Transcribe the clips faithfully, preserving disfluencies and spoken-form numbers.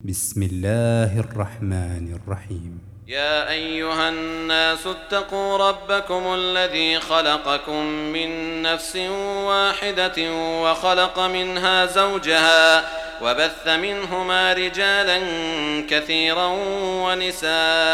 بسم الله الرحمن الرحيم. يا أيها الناس اتقوا ربكم الذي خلقكم من نفس واحدة وخلق منها زوجها وبث منهما رجالا كثيرا ونساء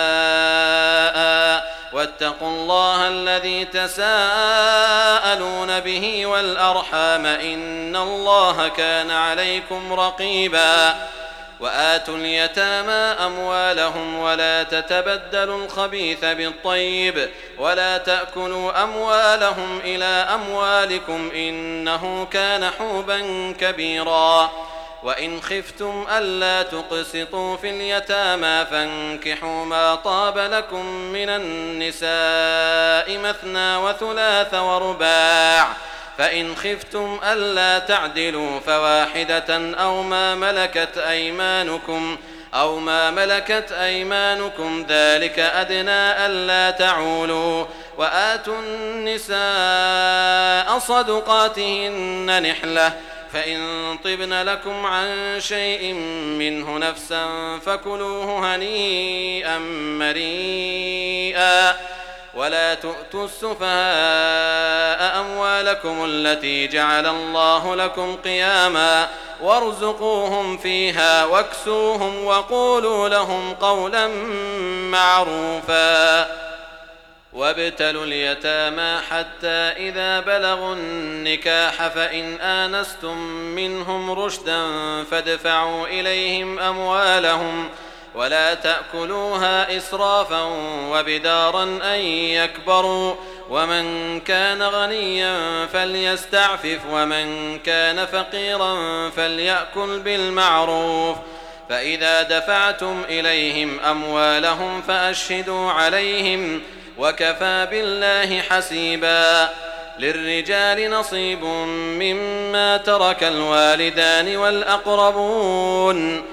واتقوا الله الذي تساءلون به والأرحام إن الله كان عليكم رقيبا. وآتوا اليتامى أموالهم ولا تتبدلوا الخبيث بالطيب ولا تأكلوا أموالهم إلى أموالكم إنه كان حوبا كبيرا. وإن خفتم ألا تقسطوا في اليتامى فانكحوا ما طاب لكم من النساء مثنى وثلاث ورباع، فإن خفتم ألا تعدلوا فواحدة أو ما ملكت أيمانكم أو ما ملكت أيمانكم ذلك أدنى ألا تعولوا. وآتوا النساء صدقاتهن نحلة، فإن طبن لكم عن شيء منه نفسا فكلوه هنيئا مريئا. ولا تؤتوا السفهاء أموالكم التي جعل الله لكم قياما وارزقوهم فيها واكسوهم وقولوا لهم قولا معروفا. وابتلوا اليتامى حتى إذا بلغوا النكاح فإن آنستم منهم رشدا فادفعوا إليهم أموالهم ولا تأكلوها إسرافا وبدارا أن يكبروا. ومن كان غنيا فليستعفف ومن كان فقيرا فليأكل بالمعروف. فإذا دفعتم إليهم أموالهم فأشهدوا عليهم وكفى بالله حسيبا. للرجال نصيب مما ترك الوالدان والأقربون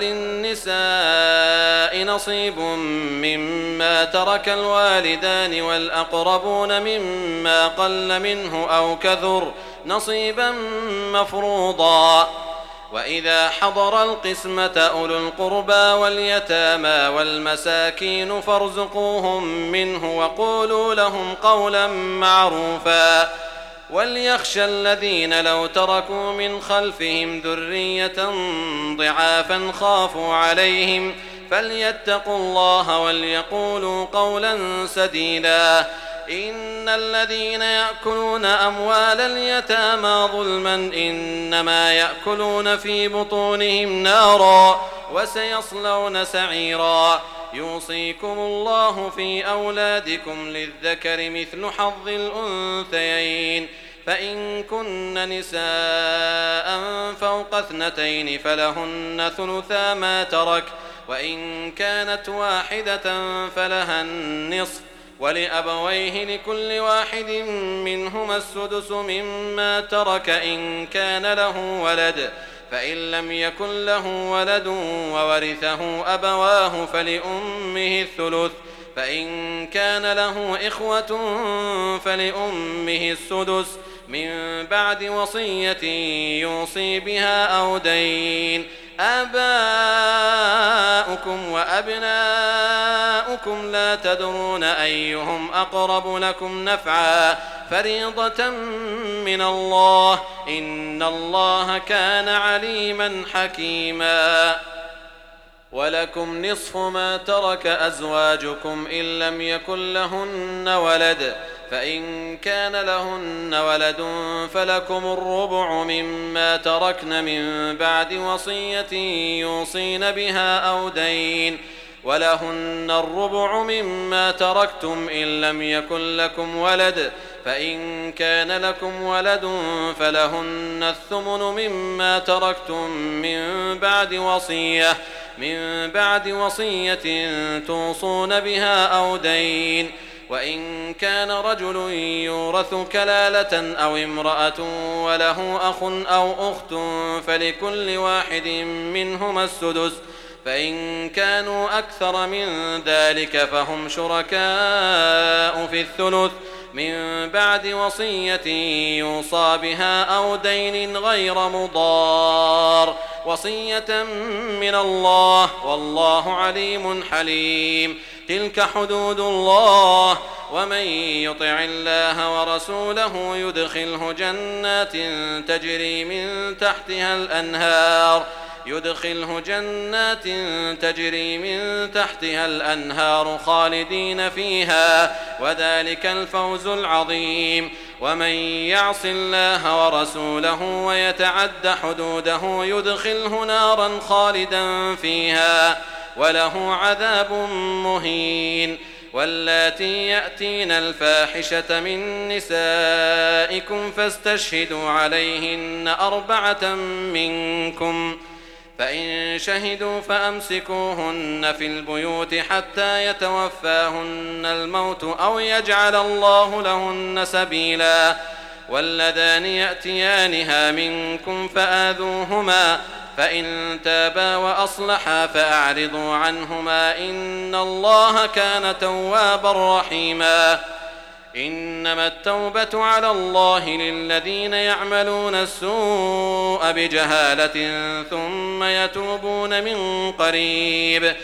وللنساء نصيب مما ترك الوالدان والأقربون مما قل منه أو كثر نصيبا مفروضا. وإذا حضر القسمة أولو القربى واليتامى والمساكين فارزقوهم منه وقولوا لهم قولا معروفا. وليخشى الذين لو تركوا من خلفهم ذرية ضعافا خافوا عليهم فليتقوا الله وليقولوا قولا سديدا. إن الذين يأكلون أموال اليتامى ظلما إنما يأكلون في بطونهم نارا وسيصلون سعيرا. يوصيكم الله في أولادكم للذكر مثل حظ الأنثيين، فإن كن نساء فوق اثنتين فلهن ثلثا ما ترك، وإن كانت واحدة فلها النصف، ولأبويه لكل واحد منهما السدس مما ترك إن كان له ولد، فإن لم يكن له ولد وورثه أبواه فلأمه الثلث، فإن كان له إخوة فلأمه السدس من بعد وصية يوصي بها أو دين. آباؤكم وأبناؤكم لا تدرون أيهم أقرب لكم نفعا فريضة من الله إن الله كان عليما حكيما. ولكم نصف ما ترك أزواجكم إن لم يكن لهن ولد، فإن كان لهن ولد فلكم الربع مما تركن من بعد وصية يوصين بها أو دين، ولهن الربع مما تركتم إن لم يكن لكم ولد، فإن كان لكم ولد فلهن الثمن مما تركتم من بعد وصية من بعد وصية توصون بها أو دين. وإن كان رجل يورث كلالة أو امرأة وله أخ أو أخت فلكل واحد منهما السدس، فإن كانوا أكثر من ذلك فهم شركاء في الثلث من بعد وصية يوصى بها أو دين غير مضار. وصية من الله والله عليم حليم. تلك حدود الله ومن يطع الله ورسوله يدخله جنات تجري من تحتها الأنهار يدخله جنات تجري من تحتها الأنهار خالدين فيها وذلك الفوز العظيم. ومن يعص الله ورسوله ويتعد حدوده يدخله نارا خالدا فيها وله عذاب مهين. واللاتي يأتين الفاحشة من نسائكم فاستشهدوا عليهن أربعة منكم فإن شهدوا فأمسكوهن في البيوت حتى يتوفاهن الموت أو يجعل الله لهن سبيلا. واللذان يأتيانها منكم فآذوهما فإن تابا وأصلحا فأعرضوا عنهما إن الله كان توابا رحيما. إنما التوبة على الله للذين يعملون السوء بجهالة ثم يتوبون من قريب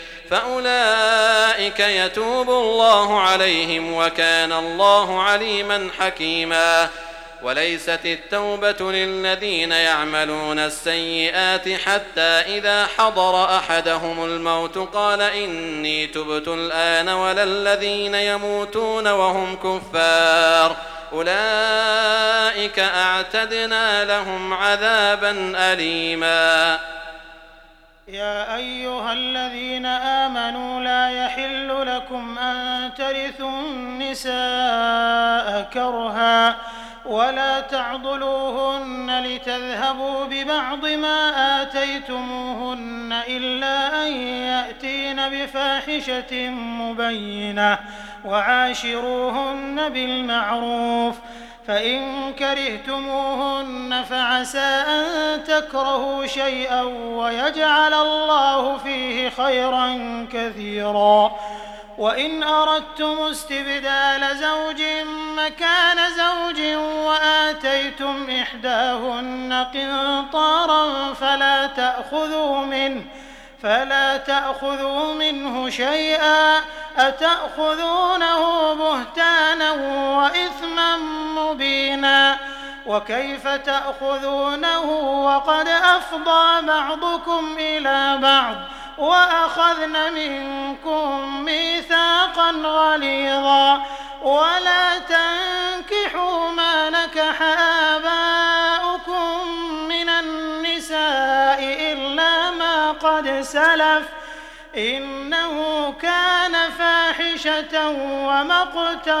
فأولئك يتوب الله عليهم وكان الله عليما حكيما. وليست التوبة للذين يعملون السيئات حتى إذا حضر أحدهم الموت قال إني تبت الآن ولا الذين يموتون وهم كفار أولئك أعتدنا لهم عذابا أليما. يا أيها الذين آمنوا لا يحل لكم أن ترثوا النساء كرها ولا تعضلوهن لتذهبوا ببعض ما آتيتموهن إلا أن يأتين بفاحشة مبينة وعاشروهن بالمعروف فإن كرهتموهن فعسى أن تكرهوا شيئا ويجعل الله فيه خيرا كثيرا. وإن أردتم استبدال زوج مكان زوج وآتيتم إحداهن قنطارا فلا تأخذوا منه فلا تأخذوا منه شيئا أتأخذونه بهتانا وإثما مبينا. وكيف تأخذونه وقد أفضى بعضكم إلى بعض وأخذن منكم ميثاقا غليظا. ولا تنكحوا ما نكح آباؤكم من النساء إلا ما قد سلف إنه كان فاحشة ومقتا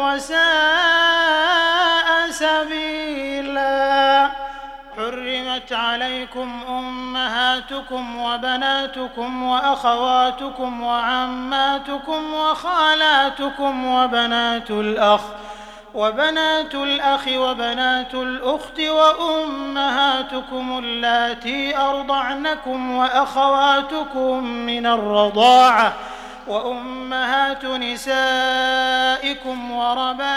وساء سبيلا. حرمت عليكم أمهاتكم وبناتكم وأخواتكم وعماتكم وخالاتكم وبنات الأخ وبنات الأخ وبنات الأخت وأمهاتكم اللاتي أرضعنكم وأخواتكم من الرضاعة وأمهات نسائكم وربائبكم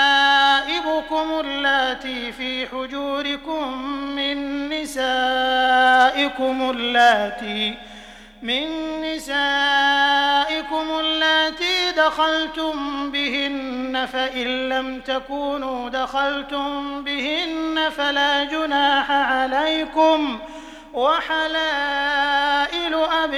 اللاتي في حجوركم من نسائكم اللاتي من نسائكم اللاتي دخلتم بهن فإن لم تكونوا دخلتم بهن فلا جناح عليكم وحلائل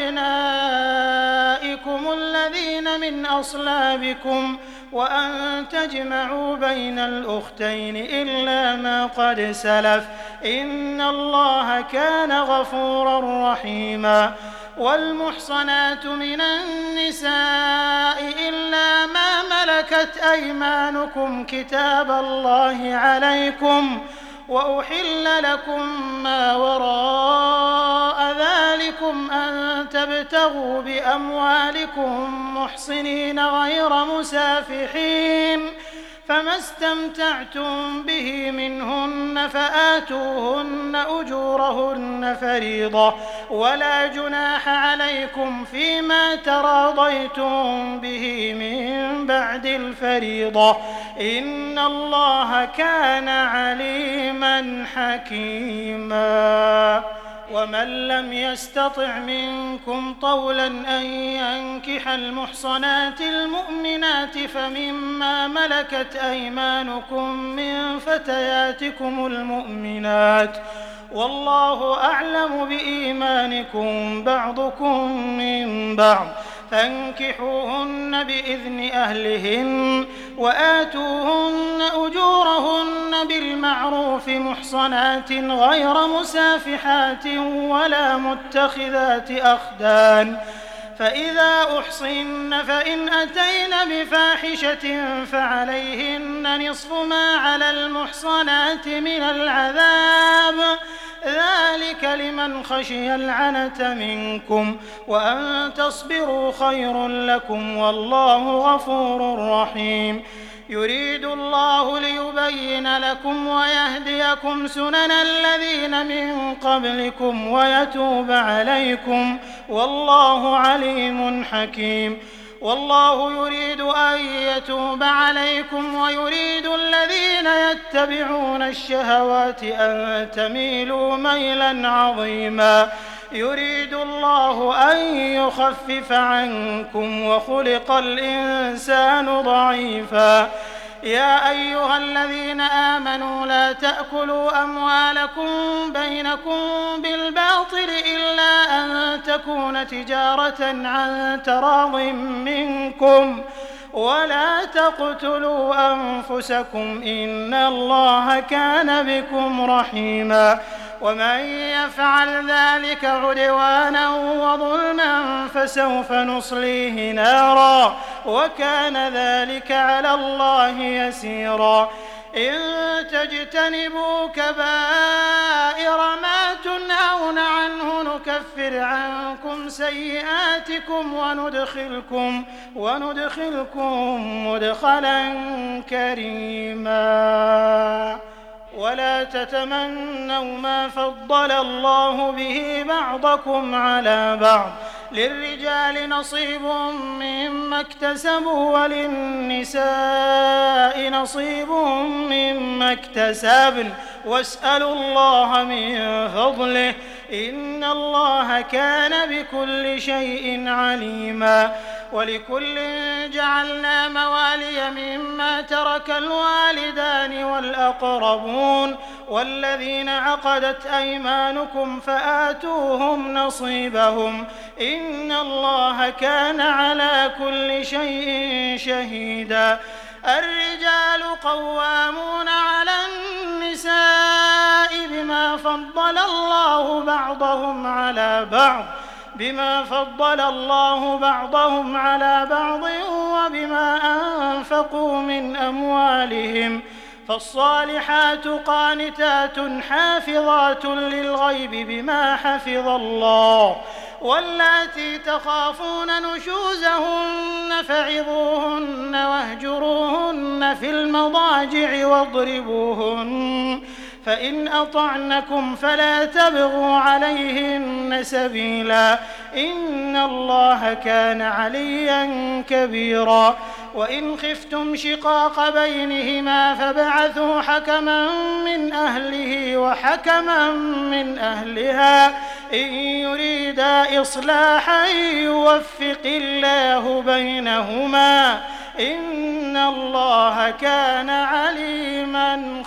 أبنائكم الذين من أصلابكم وأن تجمعوا بين الأختين إلا ما قد سلف إن الله كان غفورا رحيما. والمحصنات من النساء إلا ما ملكت أيمانكم كتاب الله عليكم وأحل لكم ما وراء ذلكم أن تبتغوا بأموالكم محصنين غير مسافحين فما استمتعتم به منهن فآتوهن أجورهن فريضة ولا جناح عليكم فيما تراضيتم به من بعد الفريضة إن الله كان عليما حكيما. ومن لم يستطع منكم طولا أن ينكح المحصنات المؤمنات فمما ملكت أيمانكم من فتياتكم المؤمنات والله أعلم بإيمانكم بعضكم من بعض فانكحوهن بإذن أهلهن وآتوهن أجورهن بالمعروف محصنات غير مسافحات ولا متخذات أخدان فإذا أحصن فإن أتين بفاحشة فعليهن نصف ما على المحصنات من العذاب ذلك لمن خشي العنة منكم وأن تصبروا خير لكم والله غفور رحيم يريد الله ليبين لكم ويهديكم سنن الذين من قبلكم ويتوب عليكم والله عليم حكيم والله يريد أن يتوب عليكم ويريد الذين يتبعون الشهوات أن تميلوا ميلا عظيما يريد الله أن يخفف عنكم وخلق الإنسان ضعيفا يا أيها الذين آمنوا لا تأكلوا أموالكم بينكم بالباطل إلا أن تكون تجارة عن تراض منكم ولا تقتلوا أنفسكم إن الله كان بكم رحيما ومن يفعل ذلك عدوانا وظلما فسوف نصليه نارا وكان ذلك على الله يسيرا إن تجتنبوا كبائر ما تنهون عنه نكفر عنكم سيئاتكم وندخلكم وندخلكم مدخلا كريما ولا تتمنوا ما فضل الله به بعضكم على بعض للرجال نصيب مما اكتسبوا وللنساء نصيب مما اكتسبن واسألوا الله من فضله إن الله كان بكل شيء عليما ولكل جعلنا موالي مما ترك الوالدان والأقربون والذين عقدت أيمانكم فآتوهم نصيبهم إن الله كان على كل شيء شهيدا الرجال قوامون على النساء بما فضل الله بعضهم على بعض بما فضل الله بعضهم على بعض وبما أنفقوا من أموالهم فالصالحات قانتات حافظات للغيب بما حفظ الله واللاتي تخافون نشوزهن فعظوهن واهجروهن في المضاجع واضربوهن فإن أطعنكم فلا تبغوا عليهن سبيلا إن الله كان عليا كبيرا وإن خفتم شقاق بينهما فابعثوا حكما من أهله وحكما من أهلها إن يريدا إصلاحا يوفق الله بينهما إن الله كان عليما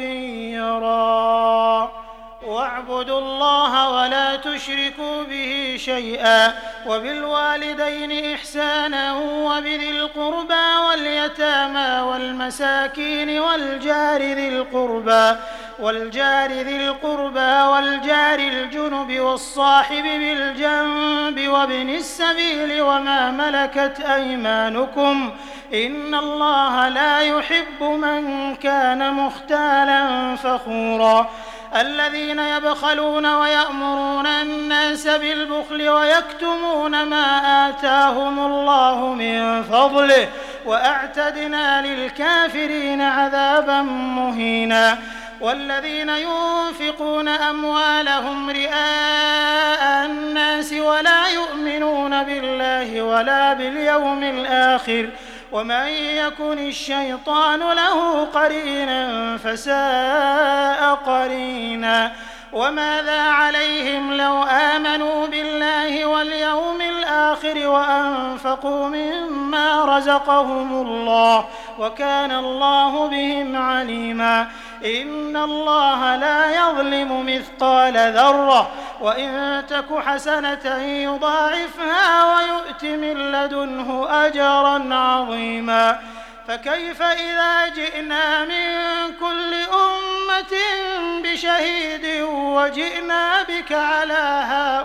خبيرا واعبدوا الله ولا تشركوا به شيئا وبالوالدين إحسانا وبذي القربى واليتامى والمساكين والجار ذي القربى والجار ذي القربى والجار الجنب والصاحب بالجنب وابن السبيل وما ملكت أيمانكم إن الله لا يحب من كان مختالا فخورا الذين يبخلون ويأمرون الناس بالبخل ويكتمون ما آتاهم الله من فضله وأعتدنا للكافرين عذابا مهينا والذين ينفقون أموالهم رئاء الناس ولا يؤمنون بالله ولا باليوم الآخر ومن يكن الشيطان له قرينا فساء قرينا وماذا عليهم لو آمنوا بالله واليوم الآخر وأنفقوا مما رزقهم الله وكان الله بهم عليما إن الله لا يظلم مثقال ذرة وإن تك حسنة يضاعفها ويؤت من لدنه أجرا عظيما فكيف إذا جئنا من كل أمة بشهيد وجئنا بك على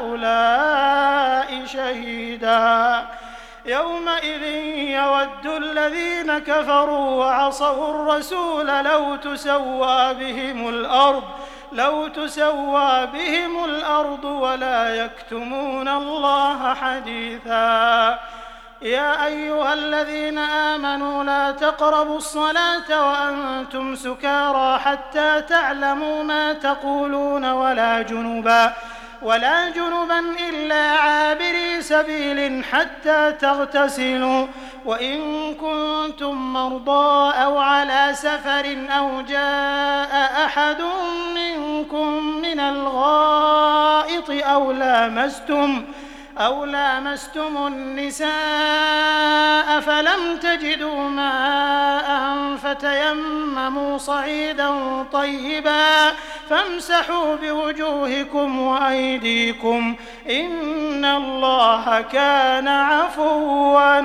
هؤلاء شهيدا يومئذ يود الذين كفروا وعصوا الرسول لو تسوى بهم الأرض لو تسوى بهم الأرض ولا يكتمون الله حديثا يا أيها الذين آمنوا لا تقربوا الصلاة وأنتم سكارى حتى تعلموا ما تقولون ولا جنبا ولا جنبا إلا عابري سبيل حتى تغتسلوا وإن كنتم مرضى أو على سفر أو جاء أحد منكم من الغائط أو لامستم أو لامستم النساء فلم تجدوا ماء فتيمموا صعيدا طيبا فامسحوا بوجوهكم وأيديكم إن الله كان عفوا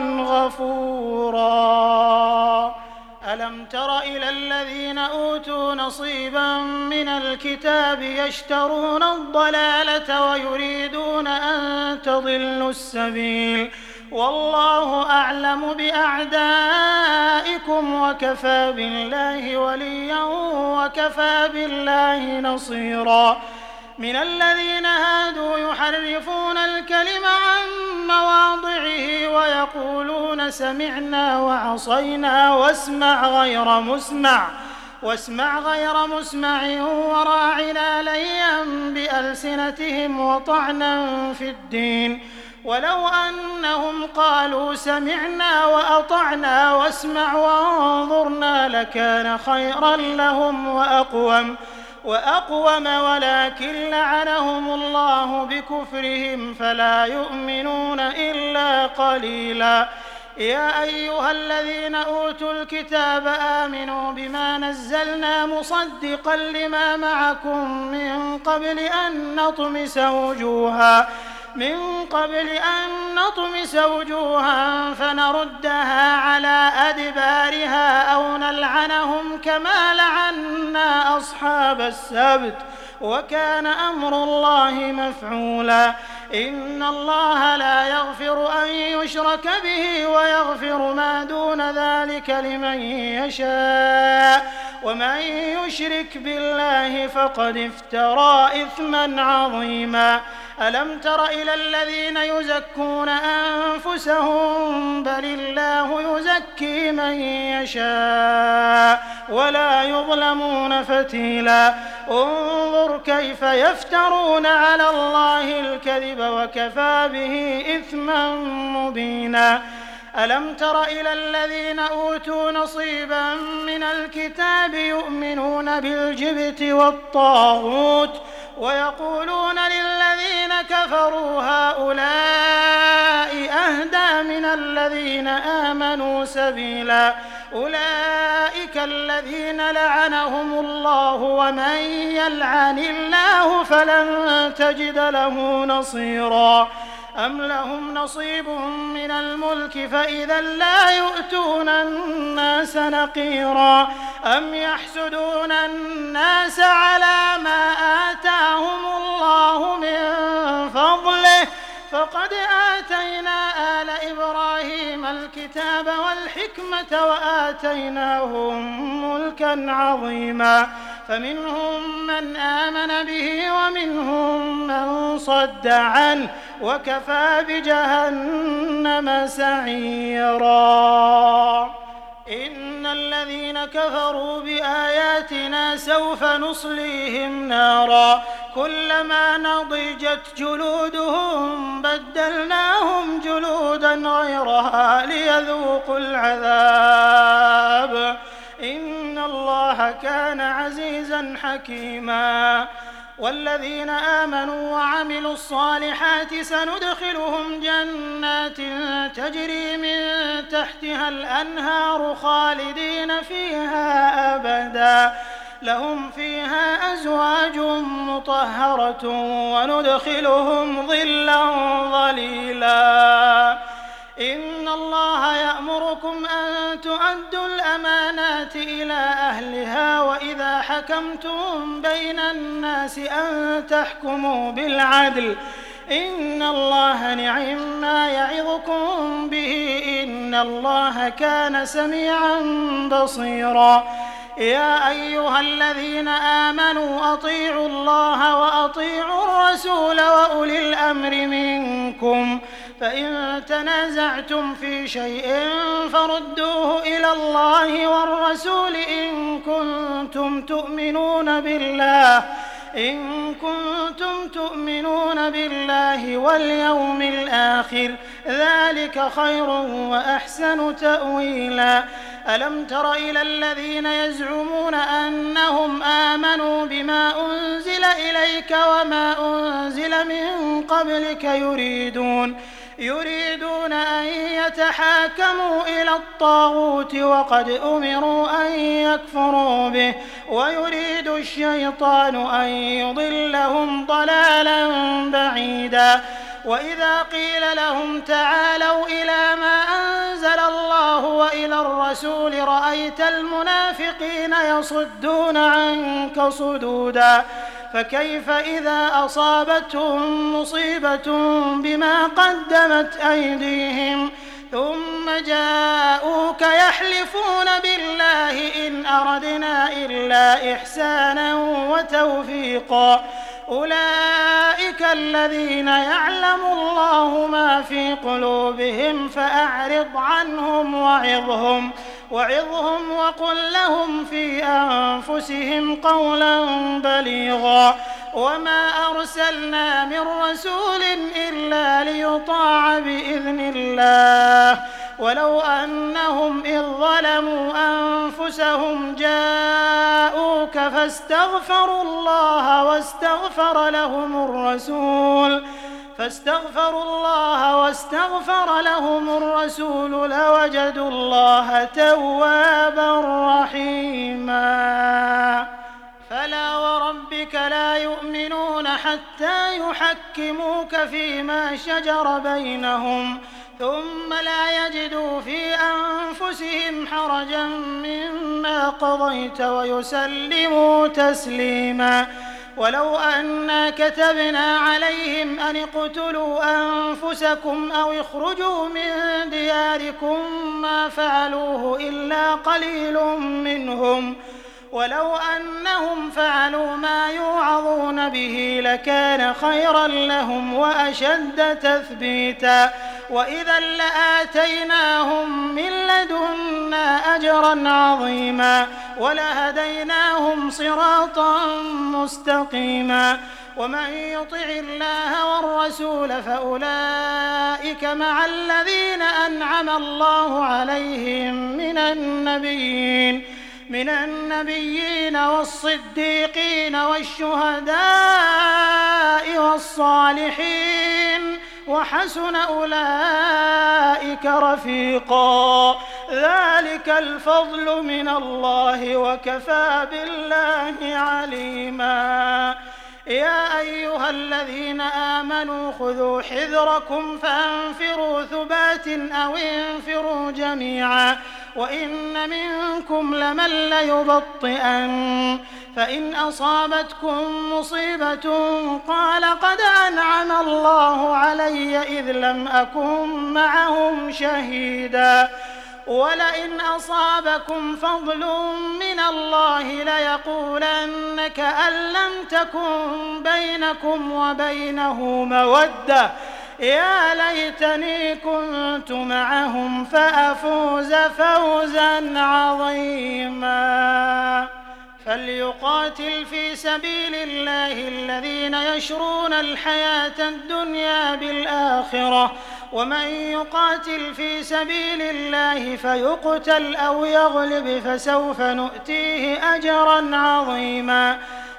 غفورا ألم تر إلى الذين أوتوا نصيبا من الكتاب يشترون الضلالة ويريدون أن تضلوا السبيل والله أعلم بأعدائكم وكفى بالله وليا وكفى بالله نصيرا من الذين هادوا يحرفون الكلم عن مواضعه ويقولون سمعنا وعصينا واسمع غير مسمع واسمع غير مسمع وراعنا ليا بألسنتهم وطعنا في الدين ولو أنهم قالوا سمعنا وأطعنا واسمع وانظرنا لكان خيرا لهم وأقوم وأقوم ولكن لعنهم الله بكفرهم فلا يؤمنون إلا قليلا يا أيها الذين أوتوا الكتاب آمنوا بما نزلنا مصدقا لما معكم من قبل أن نطمس وجوها من قبل أن نطمس وجوها فنردها على أدبارها أو نلعنهم كما لعنا أصحاب السبت وكان أمر الله مفعولا إن الله لا يغفر أن يشرك به ويغفر ما دون ذلك لمن يشاء ومن يشرك بالله فقد افترى إثما عظيما ألم تر إلى الذين يزكون أنفسهم بل الله يزكي من يشاء ولا يظلمون فتيلا انظر كيف يفترون على الله الكذب وكفى به إثما مبينا ألم تر إلى الذين أوتوا نصيبا من الكتاب يؤمنون بالجبت والطاغوت ويقولون للذين كفروا هؤلاء أهدى من الذين آمنوا سبيلا أولئك الذين لعنهم الله ومن يلعن الله فلن تجد له نصيرا أم لهم نصيب من الملك فإذا لا يؤتون الناس نقيرا أم يحسدون الناس على ما آتاهم الله من فضله فقد آتينا آل إبراهيم الكتاب والحكمة وآتيناهم ملكا عظيما فمنهم من آمن به ومنهم من صد عنه وكفى بجهنم سعيرا إن الذين كفروا بآياتنا سوف نصليهم نارا كلما نضجت جلودهم بدلناهم جلودا غيرها ليذوقوا العذاب إن الله كان عزيزا حكيما والذين آمنوا وعملوا الصالحات سندخلهم جنات تجري من تحتها الأنهار خالدين فيها أبدا لهم فيها أزواج مطهرة وندخلهم ظلا ظليلا إن الله يأمركم أن تؤدوا الأمانات إلى أهلها وإذا حكمتم بين الناس أن تحكموا بالعدل إن الله نعم ما يعظكم به إن الله كان سميعا بصيرا يا أيها الذين آمنوا أطيعوا الله وأطيعوا الرسول وأولي الأمر منكم فإن تنازعتم في شيء فردوه إلى الله والرسول إن كنتم تؤمنون بالله إن كنتم تؤمنون بالله واليوم الآخر ذلك خير وأحسن تأويلا ألم تر إلى الذين يزعمون أنهم آمنوا بما أنزل إليك وما أنزل من قبلك يريدون يريدون أن يتحاكموا إلى الطاغوت وقد أمروا أن يكفروا به ويريد الشيطان أن يضلهم ضلالا بعيدا وإذا قيل لهم تعالوا إلى ما أنزل الله وإلى الرسول رأيت المنافقين يصدون عنك صدودا فكيف إذا أصابتهم مصيبة بما قدمت أيديهم ثم جاءوك يحلفون بالله إن أردنا إلا إحسانا وتوفيقا أولئك الذين يعلم الله ما في قلوبهم فأعرض عنهم وعظهم وعظهم وقل لهم في أنفسهم قولا بليغا وما أرسلنا من رسول إلا ليطاع بإذن الله ولو أنهم إذ ظلموا أنفسهم جاءوك فاستغفروا الله واستغفر لهم الرسول فاستغفروا الله واستغفر لهم الرسول لوجدوا الله توابا رحيما فلا وربك لا يؤمنون حتى يحكموك فيما شجر بينهم ثم لا يجدوا في أنفسهم حرجا مما قضيت ويسلموا تسليما ولو أنا كتبنا عليهم أن اقتلوا أنفسكم أو اخرجوا من دياركم ما فعلوه إلا قليل منهم ولو أنهم فعلوا ما يوعظون به لكان خيرا لهم وأشد تثبيتا وإذا لآتيناهم من لدنا أجرا عظيما ولهديناهم صراطا مستقيما ومن يطع الله والرسول فأولئك مع الذين أنعم الله عليهم من النبيين من النبيين والصديقين والشهداء والصالحين وحسن أولئك رفيقا ذلك الفضل من الله وكفى بالله عليما يا أيها الذين آمنوا خذوا حذركم فانفروا ثبات أو انفروا جميعا وإن منكم لمن ليبطئن فإن أصابتكم مصيبة قال قد أنعم الله علي إذ لم أكن معهم شهيدا ولئن أصابكم فضل من الله ليقولن كأن لم تكن بينكم وبينه مودة يا ليتني كنت معهم فأفوز فوزا عظيما فليقاتل في سبيل الله الذين يشرون الحياة الدنيا بالآخرة ومن يقاتل في سبيل الله فيقتل أو يغلب فسوف نؤتيه أجرا عظيما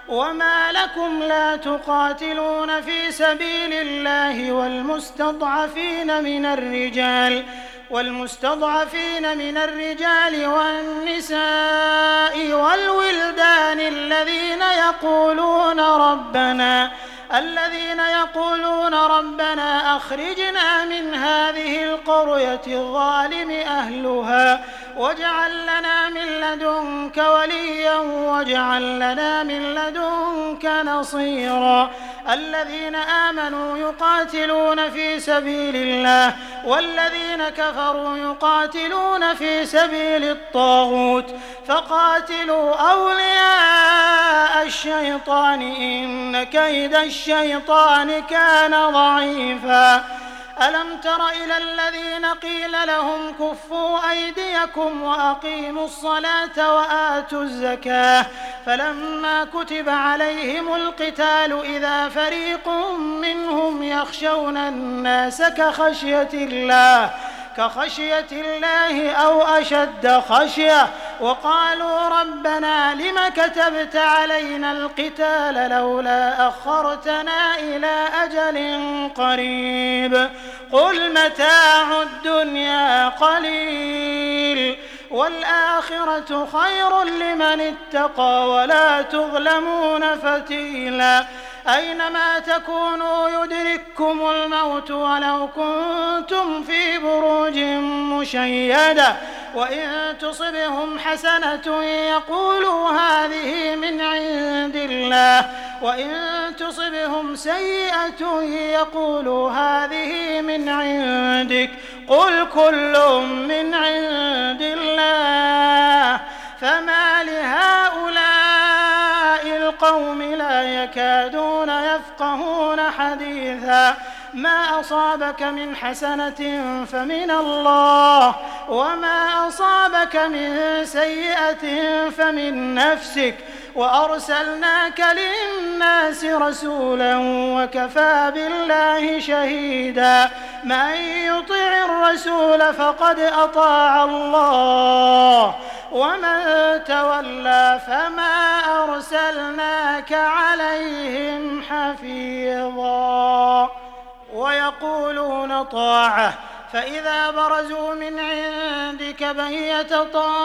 وما لكم لا تقاتلون في سبيل الله والمستضعفين من الرجال والمستضعفين من الرجال والنساء والولدان الذين يقولون ربنا الذين يقولون ربنا أخرجنا من هذه القرية الظالم أهلها واجعل لنا من لدنك وليا واجعل لنا من لدنك نصيرا الذين آمنوا يقاتلون في سبيل الله والذين كفروا يقاتلون في سبيل الطاغوت فقاتلوا أولياء الشيطان إن كيد الشيطان كان ضعيفا ألم تر إلى الذين قيل لهم كفوا أيديكم وأقيموا الصلاة وآتوا الزكاة فلما كتب عليهم القتال إذا فريق منهم يخشون الناس كخشية الله كخشية الله أو أشد خشية وقالوا ربنا لم كتبت علينا القتال لولا أخرتنا إلى أجل قريب قل متاع الدنيا قليل والآخرة خير لمن اتقى ولا تظلمون فتيلا أينما تكونوا يدرككم الموت ولو كنتم في بروج مشيدة وإن تصبهم حسنة يقولوا هذه من عند الله وإن تصبهم سيئة يقولوا هذه من عندك قل كل من عند الله فما لهؤلاء القوم لا يكادون يفقهون حديثا ما أصابك من حسنة فمن الله وما أصابك من سيئة فمن نفسك وأرسلناك للناس رسولا وكفى بالله شهيدا من يطع الرسول فقد أطاع الله ومن تولى فما أرسلناك عليهم حفيظا ويقولون طاعة فإذا برزوا من عندك بيت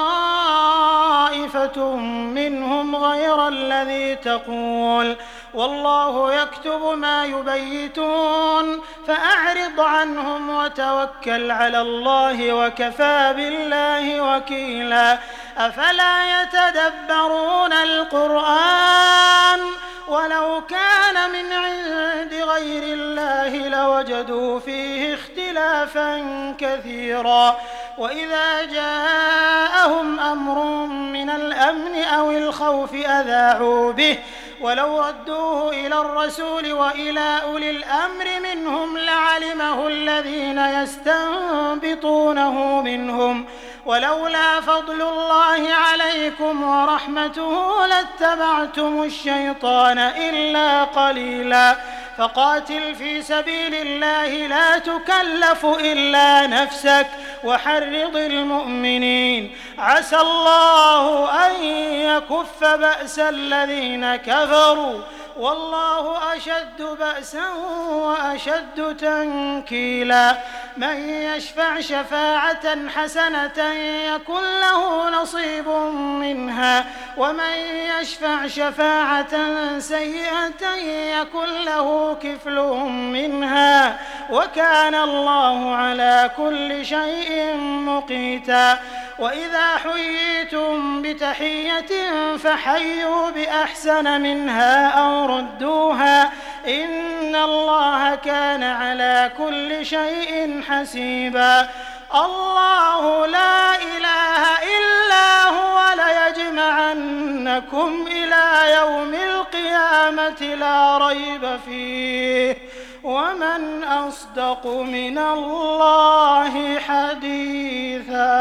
طائفة منهم غير الذي تقول والله يكتب ما يبيتون فأعرض عنهم وتوكل على الله وكفى بالله وكيلا أفلا يتدبرون القرآن ولو كان من عند غير الله لوجدوا فيه اختلافا كثيرا وإذا جاءهم أمر من الأمن أو الخوف أذاعوا به ولو ردوه إلى الرسول وإلى أولي الأمر منهم لعلمه الذين يستنبطونه منهم ولولا فضل الله عليكم ورحمته لاتبعتم الشيطان إلا قليلا فقاتل في سبيل الله لا تكلف إلا نفسك وحرض المؤمنين عسى الله أن يكف بأس الذين كفروا والله أشد بأسا وأشد تنكيلا من يشفع شفاعة حسنة يكن له نصيب منها ومن يشفع شفاعة سيئة يكن له كفل منها وكان الله على كل شيء مقيتا وإذا حييتم بتحية فحيوا بأحسن منها أو ردوها إن الله كان على كل شيء حسيبا الله لا إله إلا هو ليجمعنكم إلى يوم القيامة لا ريب فيه ومن أصدق من الله حديثا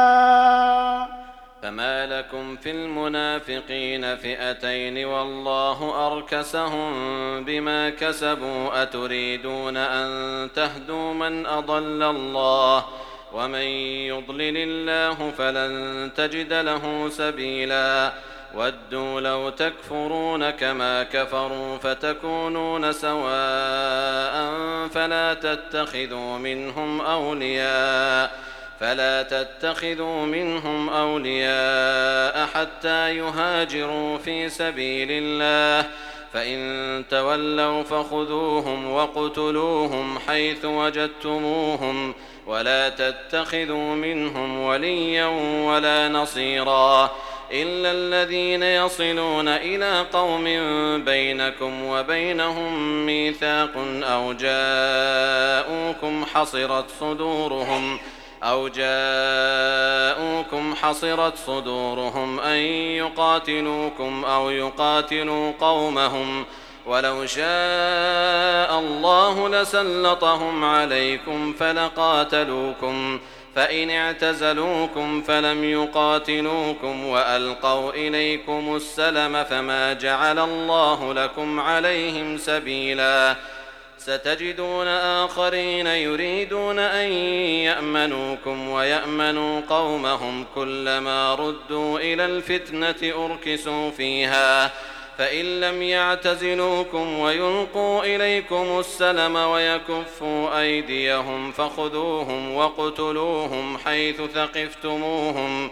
فما لكم في المنافقين فئتين والله أركسهم بما كسبوا أتريدون أن تهدوا من أضل الله ومن يضلل الله فلن تجد له سبيلا ودوا لو تكفرون كما كفروا فتكونون سواء فلا تتخذوا منهم أولياء فلا تتخذوا منهم أولياء حتى يهاجروا في سبيل الله فإن تولوا فخذوهم وقتلوهم حيث وجدتموهم ولا تتخذوا منهم وليا ولا نصيرا إلا الذين يصلون إلى قوم بينكم وبينهم ميثاق أو جاءوكم حصرت صدورهم أو جاءوكم حصرت صدورهم أن يقاتلوكم أو يقاتلوا قومهم ولو شاء الله لسلطهم عليكم فلقاتلوكم فإن اعتزلوكم فلم يقاتلوكم وألقوا إليكم السلم فما جعل الله لكم عليهم سبيلا ستجدون آخرين يريدون أن يأمنوكم ويأمنوا قومهم كلما ردوا إلى الفتنة أركسوا فيها فإن لم يعتزلوكم ويلقوا إليكم السلم ويكفوا أيديهم فخذوهم وقتلوهم حيث ثقفتموهم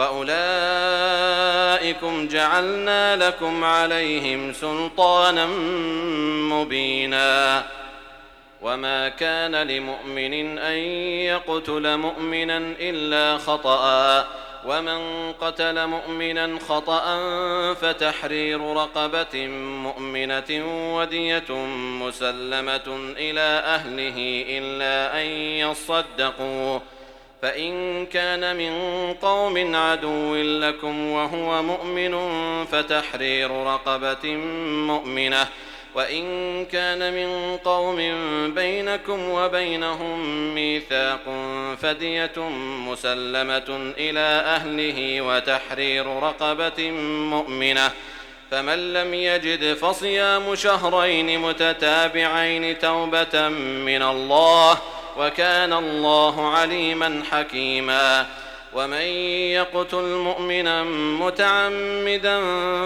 وأولئكم جعلنا لكم عليهم سلطانا مبينا وما كان لمؤمن أن يقتل مؤمنا إلا خطأ ومن قتل مؤمنا خطأ فتحرير رقبة مؤمنة ودية مسلمة إلى أهله إلا أن يصدقوا فإن كان من قوم عدو لكم وهو مؤمن فتحرير رقبة مؤمنة وإن كان من قوم بينكم وبينهم ميثاق فدية مسلمة إلى أهله وتحرير رقبة مؤمنة فمن لم يجد فصيام شهرين متتابعين توبة من الله وكان الله عليما حكيما ومن يقتل مؤمنا متعمدا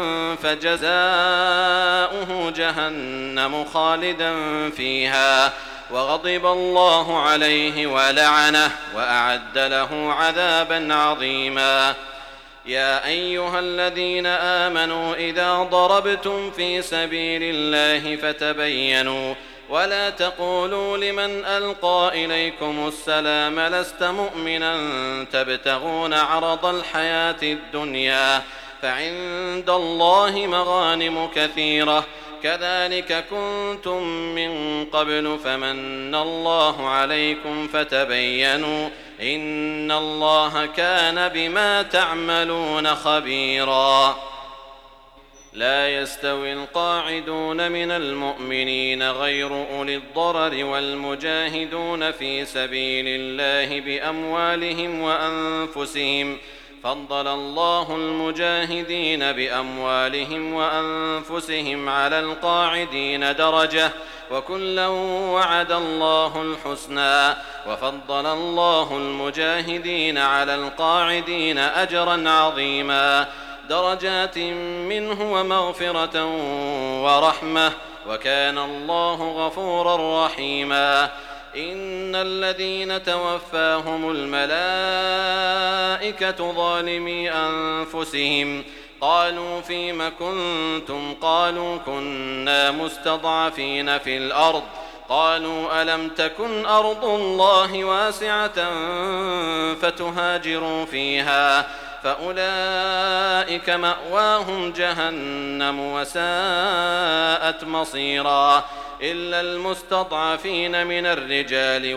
فجزاؤه جهنم خالدا فيها وغضب الله عليه ولعنه وأعد له عذابا عظيما يا أيها الذين آمنوا إذا ضربتم في سبيل الله فتبينوا ولا تقولوا لمن ألقى إليكم السلام لست مؤمنا تبتغون عرض الحياة الدنيا فعند الله مغانم كثيرة كذلك كنتم من قبل فمن الله عليكم فتبينوا إن الله كان بما تعملون خبيرا لا يستوي القاعدون من المؤمنين غير أولي الضرر والمجاهدون في سبيل الله بأموالهم وأنفسهم فضل الله المجاهدين بأموالهم وأنفسهم على القاعدين درجة وكلا وعد الله الحسنى وفضل الله المجاهدين على القاعدين أجرا عظيما درجات منه ومغفرة ورحمة وكان الله غفورا رحيما إن الذين توفاهم الملائكة ظالمي أنفسهم قالوا فيم كنتم قالوا كنا مستضعفين في الأرض قالوا ألم تكن أرض الله واسعة فتهاجروا فيها فأولئك مأواهم جهنم وساءت مصيرا إلا المستضعفين من الرجال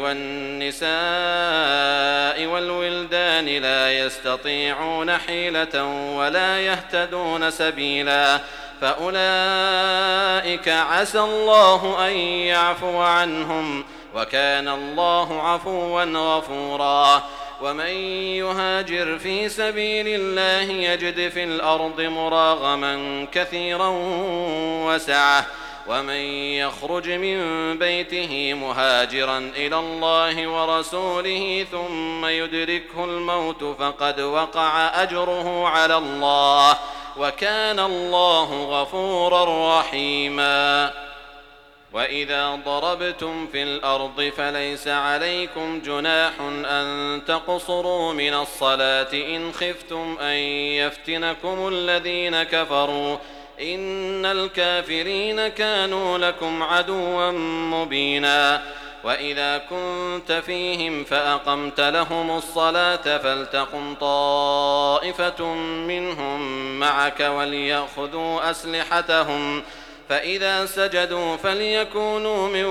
والنساء والولدان لا يستطيعون حيلة ولا يهتدون سبيلا فأولئك عسى الله أن يعفو عنهم وكان الله عفوا غفورا ومن يهاجر في سبيل الله يجد في الأرض مراغما كثيرا وسعة ومن يخرج من بيته مهاجرا إلى الله ورسوله ثم يدركه الموت فقد وقع أجره على الله وكان الله غفورا رحيما. وإذا ضربتم في الأرض فليس عليكم جناح أن تقصروا من الصلاة إن خفتم أن يفتنكم الذين كفروا إن الكافرين كانوا لكم عدوا مبينا. وإذا كنت فيهم فأقمت لهم الصلاة فلتقم طائفة منهم معك وليأخذوا أسلحتهم فإذا سجدوا فليكونوا من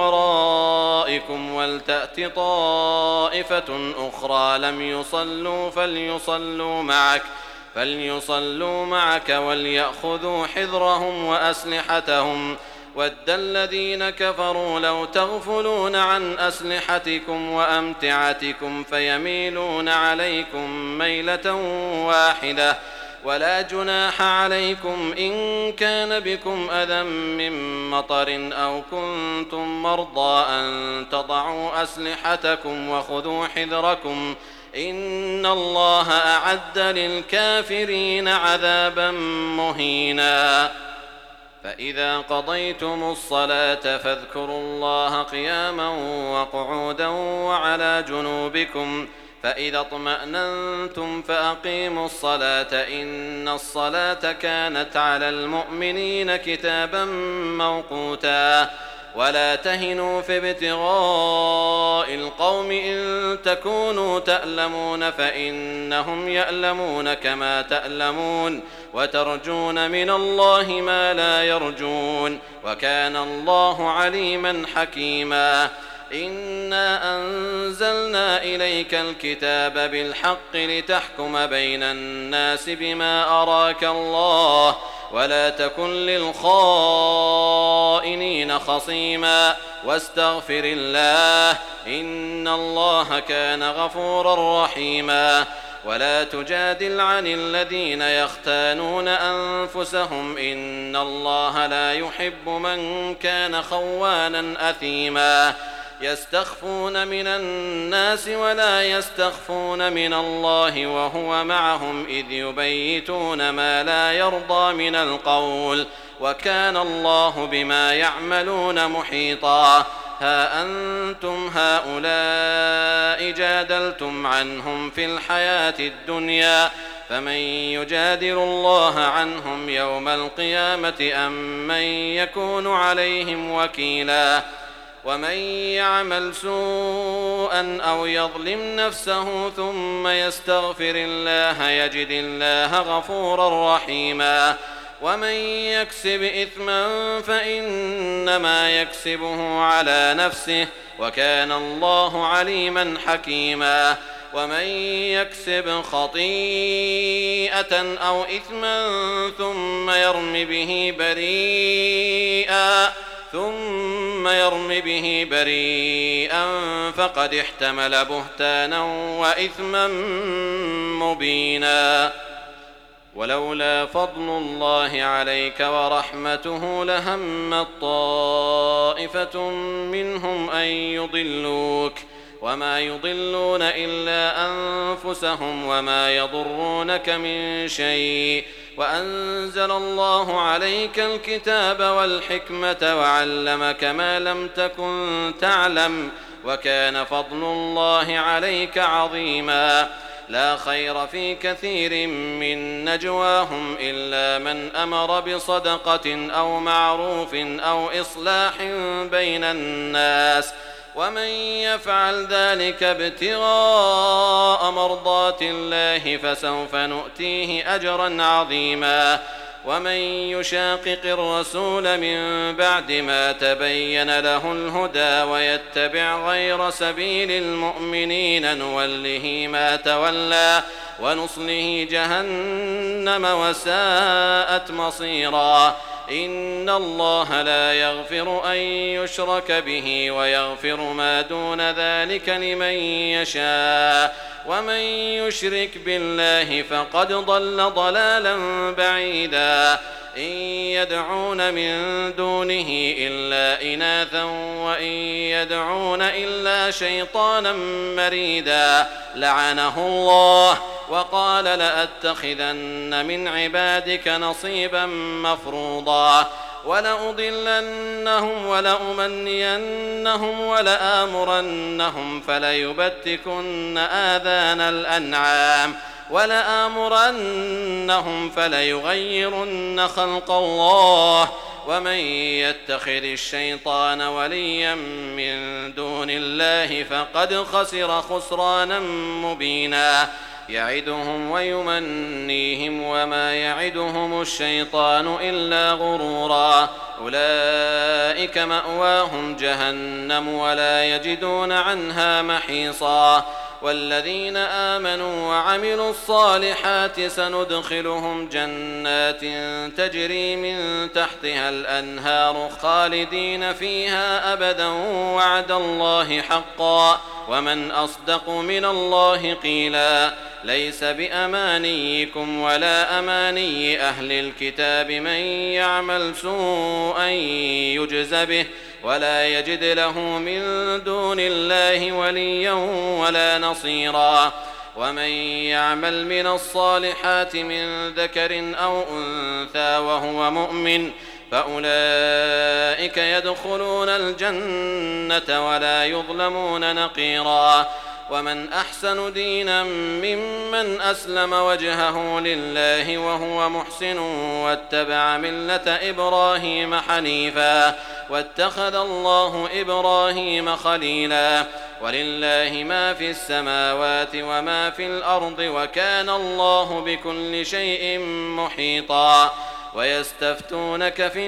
ورائكم ولتأت طائفة أخرى لم يصلوا فليصلوا معك فليصلوا معك وليأخذوا حذرهم وأسلحتهم ود الذين كفروا لو تغفلون عن أسلحتكم وأمتعتكم فيميلون عليكم ميلة واحدة ولا جناح عليكم إن كان بكم أذى من مطر أو كنتم مرضى أن تضعوا أسلحتكم وخذوا حذركم إن الله أعد للكافرين عذابا مهينا. فإذا قضيتم الصلاة فاذكروا الله قياما وقعودا وعلى جنوبكم فإذا اطمأننتم فأقيموا الصلاة إن الصلاة كانت على المؤمنين كتابا موقوتا. ولا تهنوا في ابتغاء القوم إن تكونوا تألمون فإنهم يألمون كما تألمون وترجون من الله ما لا يرجون وكان الله عليما حكيما. إنا أنزلنا إليك الكتاب بالحق لتحكم بين الناس بما أراك الله ولا تكن للخائنين خصيما واستغفر الله إن الله كان غفورا رحيما. ولا تجادل عن الذين يختانون أنفسهم إن الله لا يحب من كان خوانا أثيما. يستخفون من الناس ولا يستخفون من الله وهو معهم إذ يبيتون ما لا يرضى من القول وكان الله بما يعملون محيطا. ها أنتم هؤلاء جادلتم عنهم في الحياة الدنيا فمن يجادل الله عنهم يوم القيامة أم من يكون عليهم وكيلا. ومن يعمل سوءا أو يظلم نفسه ثم يستغفر الله يجد الله غفورا رحيما. ومن يكسب إثما فإنما يكسبه على نفسه وكان الله عليما حكيما. ومن يكسب خطيئة أو إثما ثم يرم به بريئا ثم يرم به بريئا فقد احتمل بهتانا وإثما مبينا. ولولا فضل الله عليك ورحمته لهمت طائفة منهم أن يضلوك وما يضلون إلا أنفسهم وما يضرونك من شيء وأنزل الله عليك الكتاب والحكمة وعلمك ما لم تكن تعلم وكان فضل الله عليك عظيما. لا خير في كثير من نجواهم إلا من أمر بصدقة أو معروف أو إصلاح بين الناس ومن يفعل ذلك ابتغاء مرضات الله فسوف نؤتيه أجرا عظيما. ومن يشاقق الرسول من بعد ما تبين له الهدى ويتبع غير سبيل المؤمنين نوله ما تولى ونصله جهنم وساءت مصيرا. إن الله لا يغفر أن يشرك به ويغفر ما دون ذلك لمن يشاء ومن يشرك بالله فقد ضل ضلالا بعيدا. إن يدعون من دونه إلا إناثا وإن يدعون إلا شيطانا مريدا لعنه الله وقال لأتخذن من عبادك نصيبا مفروضا ولأضلنهم ولأمنينهم ولآمرنهم فليبتكن آذان الأنعام ولآمرنهم فليغيرن خلق الله ومن يتخذ الشيطان وليا من دون الله فقد خسر خسرانا مبينا يعدهم ويمنيهم وما يعدهم الشيطان إلا غرورا أولئك مأواهم جهنم ولا يجدون عنها محيصا والذين آمنوا وعملوا الصالحات سندخلهم جنات تجري من تحتها الأنهار خالدين فيها أبدا وعد الله حقا ومن أصدق من الله قيلا ليس بأمانيكم ولا أماني أهل الكتاب من يعمل سوءا يجز به ولا يجد له من دون الله وليا ولا نصيرا ومن يعمل من الصالحات من ذكر أو أنثى وهو مؤمن فأولئك يدخلون الجنة ولا يظلمون نقيرا ومن أحسن دينا ممن أسلم وجهه لله وهو محسن واتبع ملة إبراهيم حنيفا واتخذ الله إبراهيم خليلا ولله ما في السماوات وما في الأرض وكان الله بكل شيء محيطا ويستفتونك في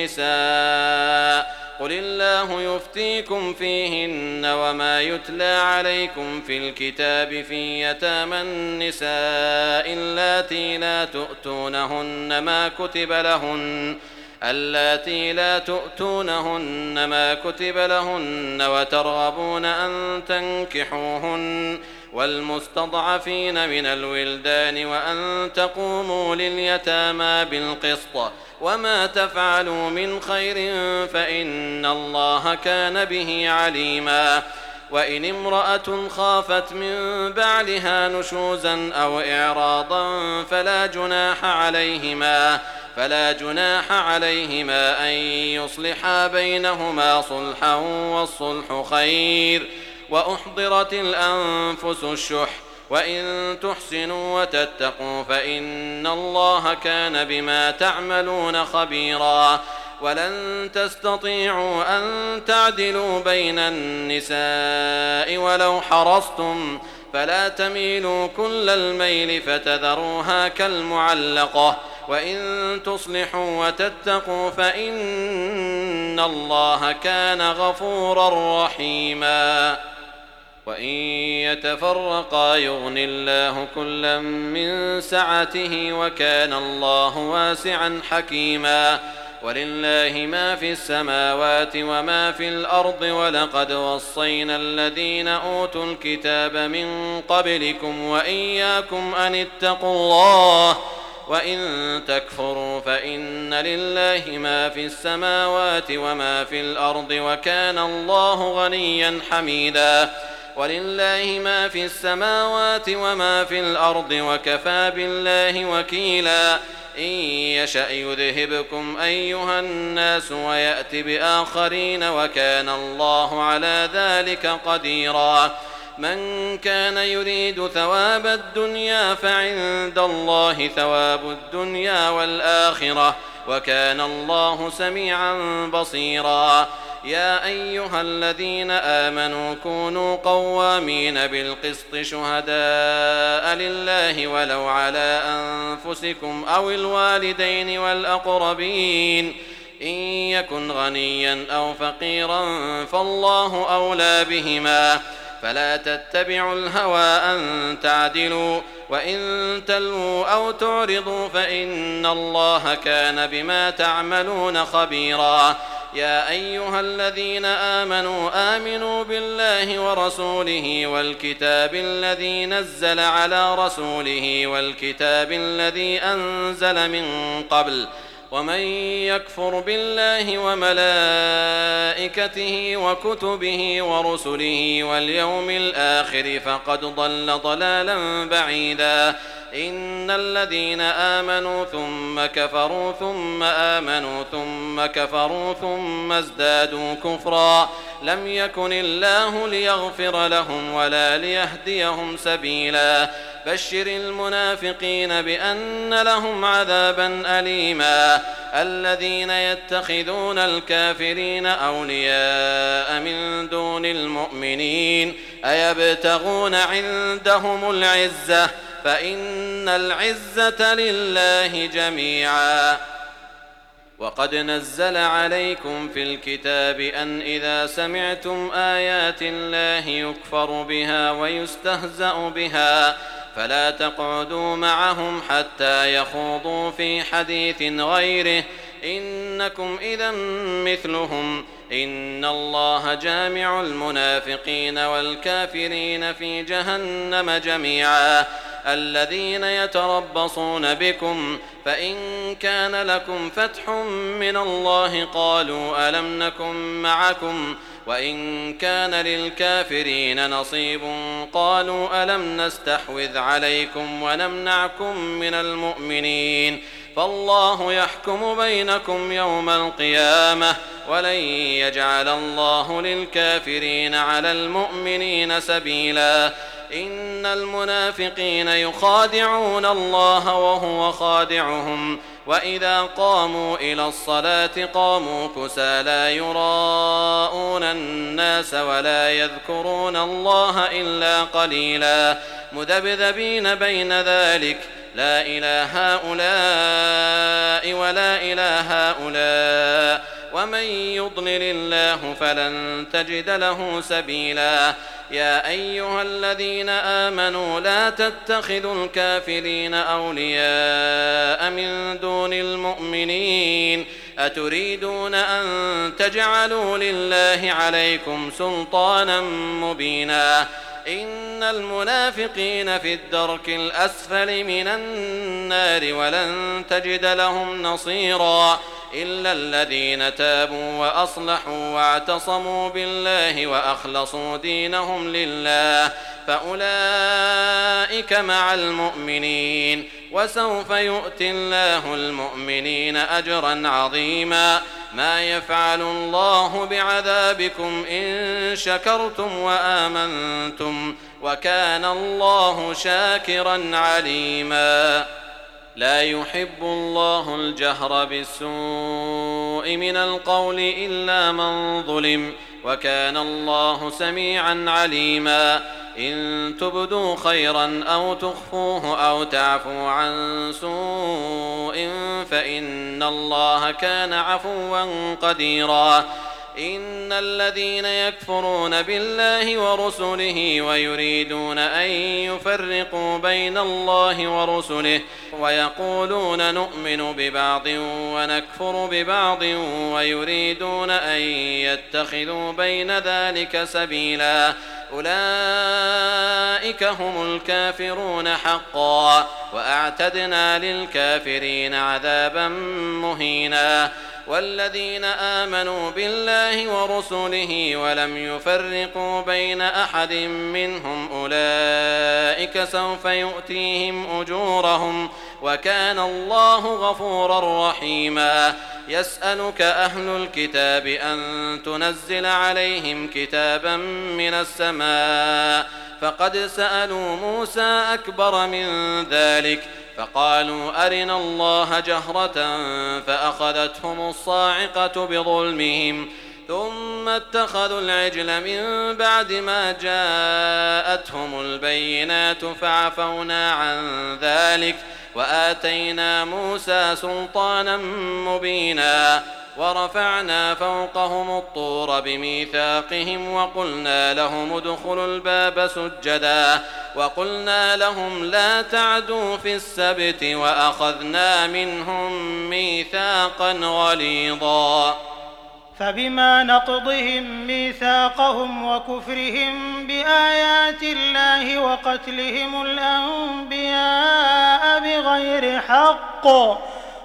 النساء قل الله يفتيكم فيهن وما يتلى عليكم في الكتاب في يتامى النساء اللاتي لا تؤتونهن ما كتب لهن اللاتي لا تؤتونهن ما كتب لهن وترغبون أن تنكحوهن والمستضعفين من الولدان وأن تقوموا لليتامى بالقسط وما تفعلوا من خير فإن الله كان به عليما وإن امرأة خافت من بعلها نشوزا أو إعراضا فلا جناح عليهما فلا جناح عليهما أن يصلحا بينهما صلحا والصلح خير وأحضرت الأنفس الشح وإن تحسنوا وتتقوا فإن الله كان بما تعملون خبيرا ولن تستطيعوا أن تعدلوا بين النساء ولو حرصتم فلا تميلوا كل الميل فتذروها كالمعلقة وإن تصلحوا وتتقوا فإن الله كان غفورا رحيما وإن يتفرقا يغن الله كلا من سعته وكان الله واسعا حكيما ولله ما في السماوات وما في الأرض ولقد وصينا الذين أوتوا الكتاب من قبلكم وإياكم أن اتقوا الله وإن تكفروا فإن لله ما في السماوات وما في الأرض وكان الله غنيا حميدا ولله ما في السماوات وما في الأرض وكفى بالله وكيلا إن يشأ يذهبكم أيها الناس ويأت بآخرين وكان الله على ذلك قديرا من كان يريد ثواب الدنيا فعند الله ثواب الدنيا والآخرة وكان الله سميعا بصيرا يا أيها الذين آمنوا كونوا قوامين بالقسط شهداء لله ولو على أنفسكم أو الوالدين والأقربين إن يكن غنيا أو فقيرا فالله أولى بهما فلا تتبعوا الهوى أن تعدلوا وإن تلووا أو تعرضوا فإن الله كان بما تعملون خبيرا يا أيها الذين آمنوا آمنوا بالله ورسوله والكتاب الذي نزل على رسوله والكتاب الذي أنزل من قبل ومن يكفر بالله وملائكته وكتبه ورسله واليوم الآخر فقد ضل ضلالا بعيدا إن الذين آمنوا ثم كفروا ثم آمنوا ثم كفروا ثم ازدادوا كفرا لم يكن الله ليغفر لهم ولا ليهديهم سبيلا بشر المنافقين بأن لهم عذابا أليما الذين يتخذون الكافرين أولياء من دون المؤمنين أيبتغون عندهم العزة فإن العزة لله جميعا وقد نزل عليكم في الكتاب أن إذا سمعتم آيات الله يكفر بها ويستهزأ بها فلا تقعدوا معهم حتى يخوضوا في حديث غيره إنكم إذا مثلهم إن الله جامع المنافقين والكافرين في جهنم جميعا الذين يتربصون بكم فإن كان لكم فتح من الله قالوا ألم نكن معكم وإن كان للكافرين نصيب قالوا ألم نستحوذ عليكم ونمنعكم من المؤمنين فالله يحكم بينكم يوم القيامة ولن يجعل الله للكافرين على المؤمنين سبيلا إن المنافقين يخادعون الله وهو خادعهم وإذا قاموا إلى الصلاة قاموا كسى لا يراءون الناس ولا يذكرون الله إلا قليلا مذبذبين بين ذلك لا إله هؤلاء ولا إله هؤلاء ومن يضلل الله فلن تجد له سبيلا يا أيها الذين آمنوا لا تتخذوا الكافرين أولياء من دون المؤمنين أتريدون أن تجعلوا لله عليكم سلطانا مبينا إن المنافقين في الدرك الأسفل من النار ولن تجد لهم نصيرا إلا الذين تابوا وأصلحوا واعتصموا بالله وأخلصوا دينهم لله فأولئك مع المؤمنين وسوف يؤتي الله المؤمنين أجرا عظيما ما يفعل الله بعذابكم إن شكرتم وآمنتم وكان الله شاكرا عليما لا يحب الله الجهر بالسوء من القول إلا من ظلم وكان الله سميعا عليما إن تبدوا خيرا أو تخفوه أو تعفوا عن سوء فإن الله كان عفوا قديرا إن الذين يكفرون بالله ورسله ويريدون أن يفرقوا بين الله ورسله ويقولون نؤمن ببعض ونكفر ببعض ويريدون أن يتخذوا بين ذلك سبيلا أولئك هم الكافرون حقا وأعتدنا للكافرين عذابا مهينا والذين آمنوا بالله ورسله ولم يفرقوا بين أحد منهم أولئك سوف يؤتيهم أجورهم وكان الله غفورا رحيما يسألك أهل الكتاب أن تنزل عليهم كتابا من السماء فقد سألوا موسى أكبر من ذلك فقالوا أرنا الله جهرة فأخذتهم الصاعقة بظلمهم ثم اتخذوا العجل من بعد ما جاءتهم البينات فعفونا عن ذلك وآتينا موسى سلطانا مبينا ورفعنا فوقهم الطور بميثاقهم وقلنا لهم ادخلوا الباب سجدا وقلنا لهم لا تعدوا في السبت وأخذنا منهم ميثاقا غليظا فبما نقضهم ميثاقهم وكفرهم بآيات الله وقتلهم الأنبياء بغير حق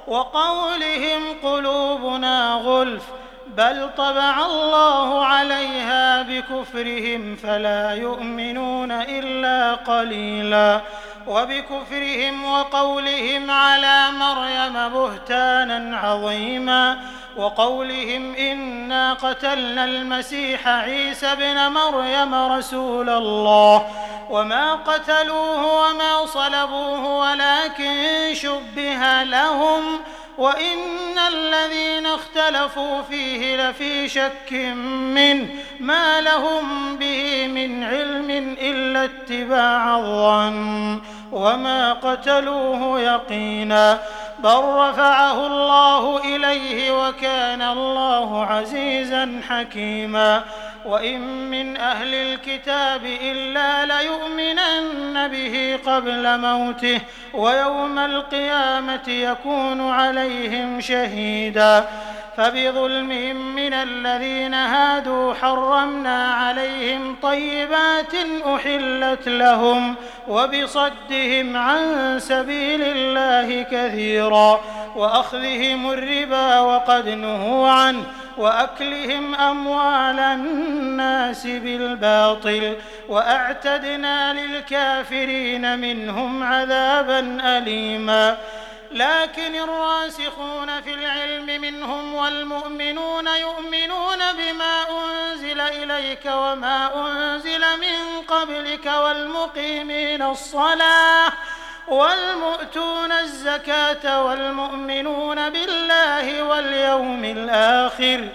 وقولهم قلوبنا غلف بل طبع الله عليها بكفرهم فلا يؤمنون إلا قليلا وبكفرهم وقولهم على مريم بهتانا عظيما وقولهم إنا قتلنا المسيح عيسى ابن مريم رسول الله وما قتلوه وما صلبوه ولكن شبه لهم وإن الذين اختلفوا فيه لفي شك منه ما لهم به من علم إلا اتباع الظن وما قتلوه يقينا بل رفعه الله إليه وكان الله عزيزا حكيما وإن من أهل الكتاب إلا ليؤمنن به قبل موته ويوم القيامة يكون عليهم شهيدا فبظلم من الذين هادوا حرمنا عليهم طيبات أحلت لهم وبصدهم عن سبيل الله كثيرا وأخذهم الربا وقد نهوا عنه وأكلهم أموال الناس بالباطل وأعتدنا للكافرين منهم عذابا أليما لكن الراسخون في العلم منهم والمؤمنون يؤمنون بما أنزل إليك وما أنزل من قبلك والمقيمين الصلاة والمؤتون الزكاة والمؤمنون بالله واليوم الآخر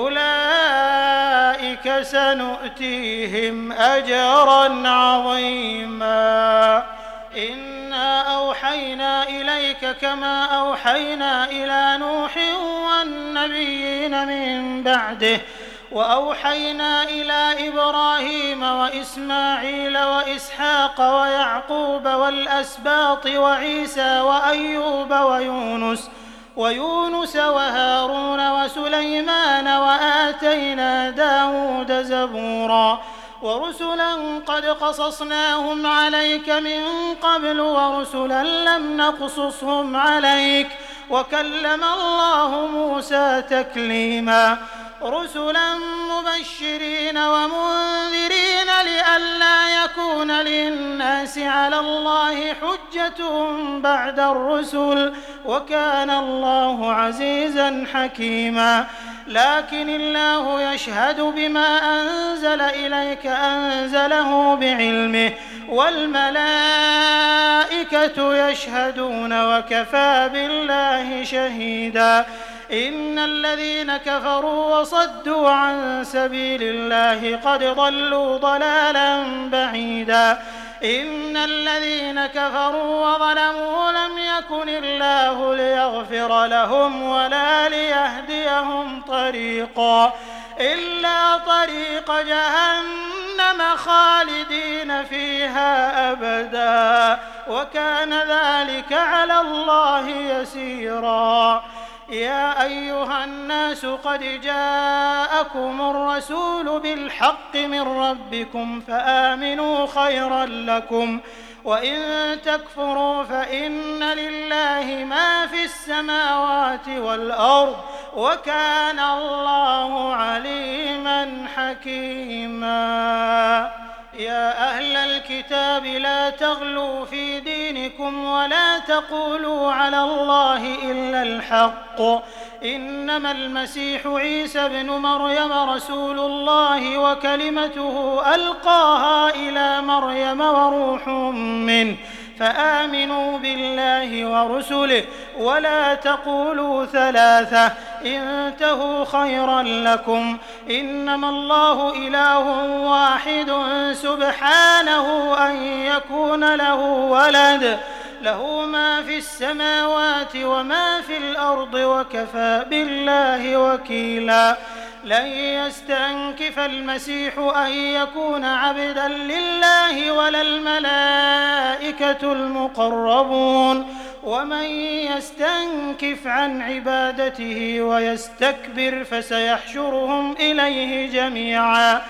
أولئك سنؤتيهم أجرا عظيما إنا أوحينا إليك كما أوحينا إلى نوح والنبيين من بعده وأوحينا إلى إبراهيم وإسماعيل وإسحاق ويعقوب والأسباط وعيسى وأيوب ويونس ويونس وهارون وسليمان وآتينا داود زبورا ورسلا قد قصصناهم عليك من قبل ورسلا لم نقصصهم عليك وكلم الله موسى تكليما رسلا مبشرين ومنذرين لئلا يكون للناس على الله حجة بعد الرسل وكان الله عزيزا حكيما لكن الله يشهد بما أنزل إليك أنزله بعلمه والملائكة يشهدون وكفى بالله شهيدا إن الذين كفروا وصدوا عن سبيل الله قد ضلوا ضلالا بعيدا إن الذين كفروا وظلموا لم يكن الله ليغفر لهم ولا ليهديهم طريقا إلا طريق جهنم خالدين فيها أبدا وكان ذلك على الله يسيرا يا أيها الناس قد جاءكم الرسول بالحق من ربكم فآمنوا خيرا لكم وإن تكفروا فإن لله ما في السماوات والأرض وكان الله عليما حكيما يا أهل الكتاب لا تغلوا في دينكم ولا تقولوا على الله إلا الحق إنما المسيح عيسى ابن مريم رسول الله وكلمته ألقاها إلى مريم وروح منه فآمنوا بالله ورسله ولا تقولوا ثلاثة انتهوا خيرا لكم إنما الله إله واحد سبحانه أن يكون له ولد له ما في السماوات وما في الأرض وكفى بالله وكيلا لن يستنكف المسيح أن يكون عبدا لله ولا الملائكة المقربون ومن يستنكف عن عبادته ويستكبر فسيحشرهم إليه جميعا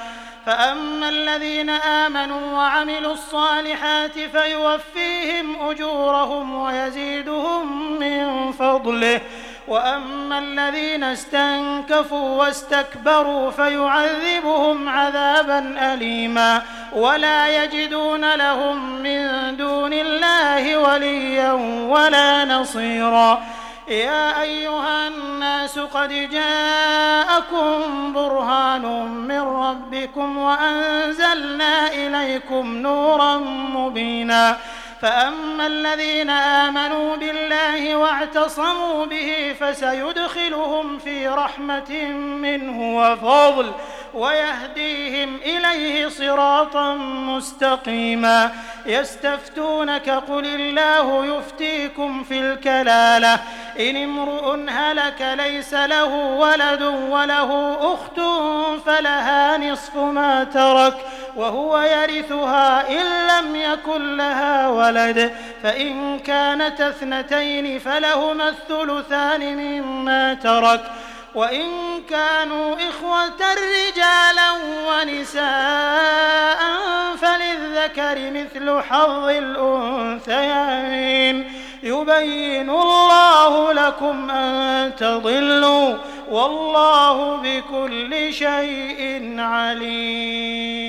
فأما الذين آمنوا وعملوا الصالحات فيوفيهم أجورهم ويزيدهم من فضله، وأما الذين استنكفوا واستكبروا فيعذبهم عذابا أليما ولا يجدون لهم من دون الله وليا ولا نصيرا. يا أيها الناس قد جاءكم برهان من ربكم وأنزلنا إليكم نورا مبينا. فأما الذين آمنوا بالله واعتصموا به فسيدخلهم في رحمة منه وفضل ويهديهم إليه صراطا مستقيما. يستفتونك قل الله يفتيكم في الكلالة إن امرؤ هلك ليس له ولد وله أخت فلها نصف ما ترك وهو يرثها إن لم يكن لها ولد، فإن كانت اثنتين فلهما الثلثان مما ترك، وإن كانوا إخوة رجالا ونساء فللذكر مثل حظ الأنثيين. يبين الله لكم أن تضلوا والله بكل شيء عليم.